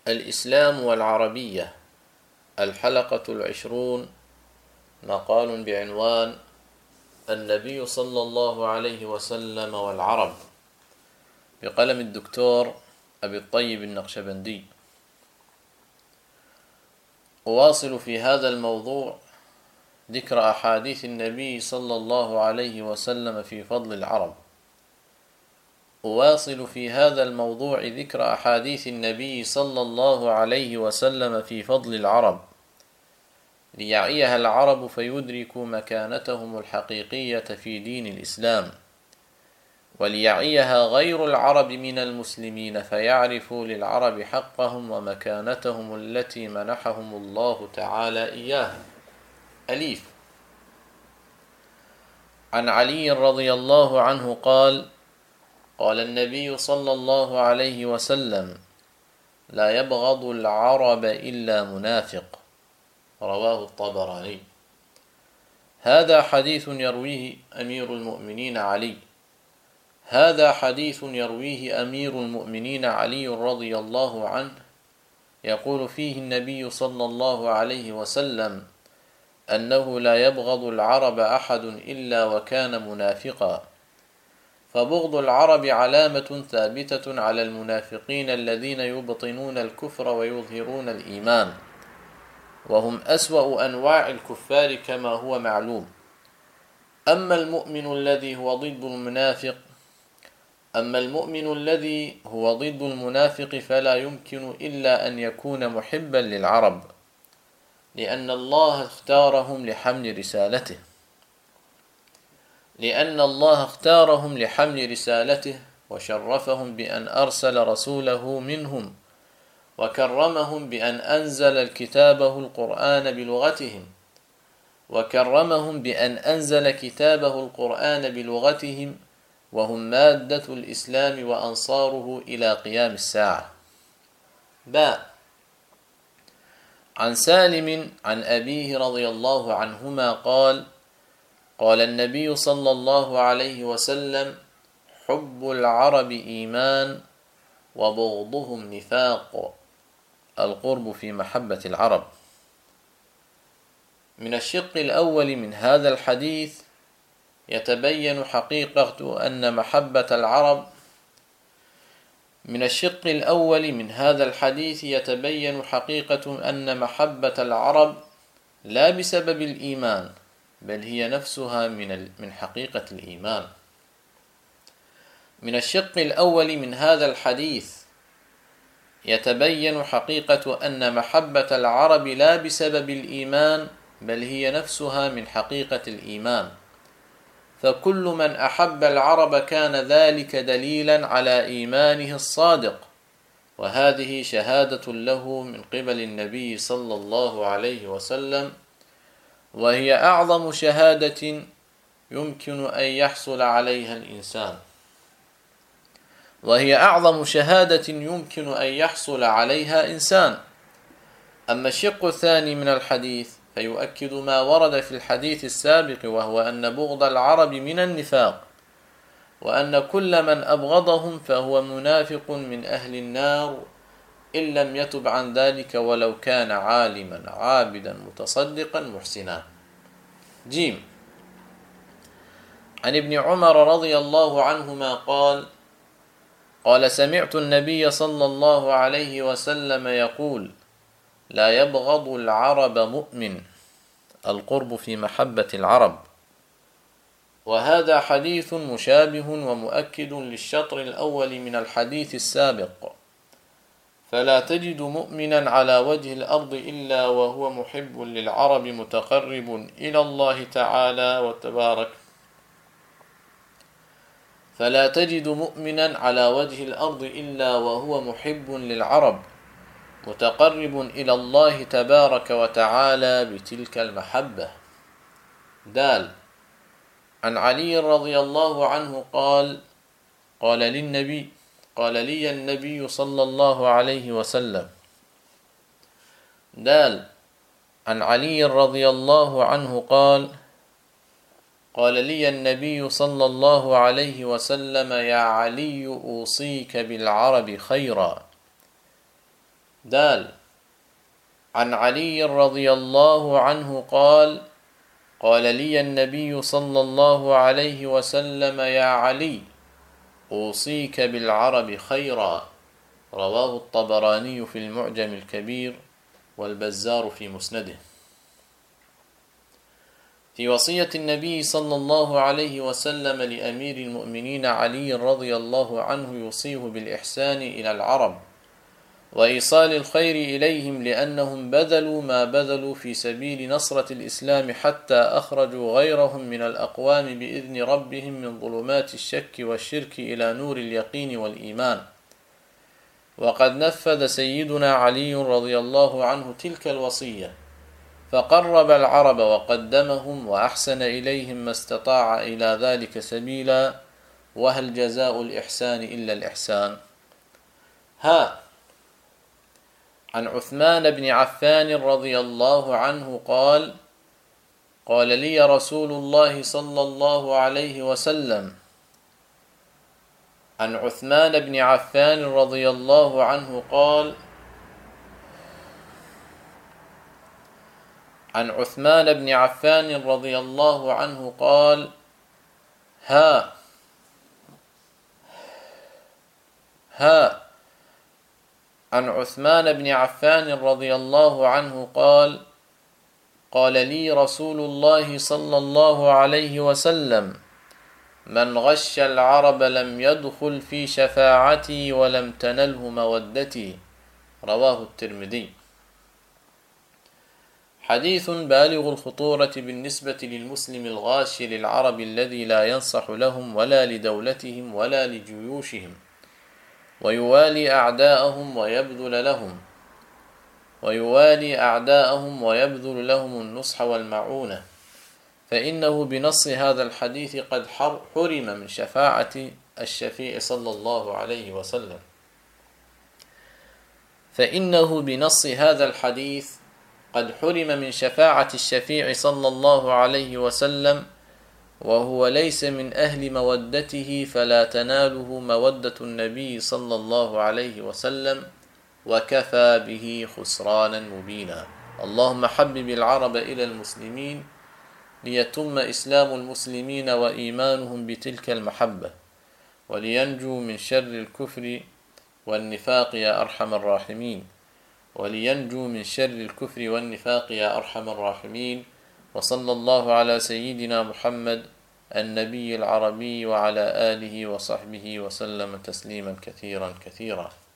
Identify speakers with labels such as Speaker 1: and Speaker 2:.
Speaker 1: الإسلام والعربية، الحلقة 20، مقال بعنوان النبي صلى الله عليه وسلم والعرب، بقلم الدكتور أبي الطيب النقشبندي. أواصل في هذا الموضوع ذكر أحاديث النبي صلى الله عليه وسلم في فضل العرب. أواصل في هذا الموضوع ذكر أحاديث النبي صلى الله عليه وسلم في فضل العرب، ليعيها العرب فيدركوا مكانتهم الحقيقية في دين الإسلام، وليعيها غير العرب من المسلمين فيعرفوا للعرب حقهم ومكانتهم التي منحهم الله تعالى إياها. أليف. عن علي رضي الله عنه قال: قال النبي صلى الله عليه وسلم: لا يبغض العرب إلا منافق. رواه الطبراني. هذا حديث يرويه أمير المؤمنين علي. هذا حديث يرويه أمير المؤمنين علي رضي الله عنه، يقول فيه النبي صلى الله عليه وسلم أنه لا يبغض العرب أحد إلا وكان منافقا، فبغض العرب علامة ثابتة على المنافقين الذين يبطنون الكفر ويظهرون الإيمان، وهم أسوأ أنواع الكفار كما هو معلوم. أما المؤمن الذي هو ضد المنافق فلا يمكن إلا أن يكون محبا للعرب، لأن الله اختارهم لحمل رسالته وشرفهم بأن أرسل رسوله منهم، وكرمهم بأن أنزل كتابه القرآن بلغتهم، وهم مادة الإسلام وأنصاره إلى قيام الساعة. باء. عن سالم عن أبيه رضي الله عنهما قال: قال النبي صلى الله عليه وسلم: حب العرب إيمان وبغضهم نفاق. القرب في محبة العرب. من الشق الأول من هذا الحديث يتبين حقيقة أن محبة العرب لا بسبب الإيمان، بل هي نفسها من حقيقة الإيمان. من الشق الأول من هذا الحديث يتبين حقيقة أن محبة العرب لا بسبب الإيمان، بل هي نفسها من حقيقة الإيمان، فكل من أحب العرب كان ذلك دليلا على إيمانه الصادق، وهذه شهادة له من قبل النبي صلى الله عليه وسلم، وهي أعظم شهادة يمكن أن يحصل عليها إنسان. أما الشق الثاني من الحديث فيؤكد ما ورد في الحديث السابق، وهو أن بغض العرب من النفاق، وأن كل من أبغضهم فهو منافق من أهل النار إن لم يتب عن ذلك ولو كان عالما عابدا متصدقا محسنا. جيم. عن ابن عمر رضي الله عنهما قال: سمعت النبي صلى الله عليه وسلم يقول: لا يبغض العرب مؤمن. القرب في محبة العرب. وهذا حديث مشابه ومؤكد للشطر الأول من الحديث السابق، فلا تجد مؤمنا على وجه الأرض إلا وهو محب للعرب متقرب إلى الله تعالى تبارك وتعالى بتلك المحبة. دال. عن علي رضي الله عنه قال: قال لي النبي صلى الله عليه وسلم. دال. عن علي رضي الله عنه قال: قال لي النبي صلى الله عليه وسلم: يا علي أوصيك بالعرب خيرا. دال. عن علي رضي الله عنه قال: قال لي النبي صلى الله عليه وسلم: يا علي، أوصيك بالعرب خيرا. رواه الطبراني في المعجم الكبير والبزار في مسنده. في وصية النبي صلى الله عليه وسلم لأمير المؤمنين علي رضي الله عنه يوصيه بالإحسان إلى العرب وإيصال الخير إليهم، لأنهم بذلوا ما بذلوا في سبيل نصرة الإسلام حتى أخرجوا غيرهم من الأقوام بإذن ربهم من ظلمات الشك والشرك إلى نور اليقين والإيمان. وقد نفذ سيدنا علي رضي الله عنه تلك الوصية، فقرب العرب وقدمهم وأحسن إليهم ما استطاع إلى ذلك سبيلا، وهل جزاء الإحسان إلا الإحسان؟ عن عثمان بن عفان رضي الله عنه قال: قال لي رسول الله صلى الله عليه وسلم. عن عثمان بن عفان رضي الله عنه قال: عن عثمان بن عفان رضي الله عنه قال: عن عثمان بن عفان رضي الله عنه قال: قال لي رسول الله صلى الله عليه وسلم: من غش العرب لم يدخل في شفاعتي ولم تنله مودتي. رواه الترمذي. حديث بالغ الخطورة بالنسبة للمسلم الغاش للعرب الذي لا ينصح لهم ولا لدولتهم ولا لجيوشهم، ويوالي أعداءهم ويبذل لهم النصح والمعونة، فإنه بنص هذا الحديث قد حرم من شفاعة الشفيع صلى الله عليه وسلم. قد حرم من شفاعة الشفيع صلى الله عليه وسلم، وهو ليس من أهل مودته، فلا تناله مودة النبي صلى الله عليه وسلم، وكفى به خسرانا مبينا. اللهم حبب العرب إلى المسلمين ليتم إسلام المسلمين وإيمانهم بتلك المحبة، ولينجوا من شر الكفر والنفاق يا أرحم الراحمين. وصلى الله على سيدنا محمد النبي العربي وعلى آله وصحبه وسلم تسليما كثيرا كثيرا.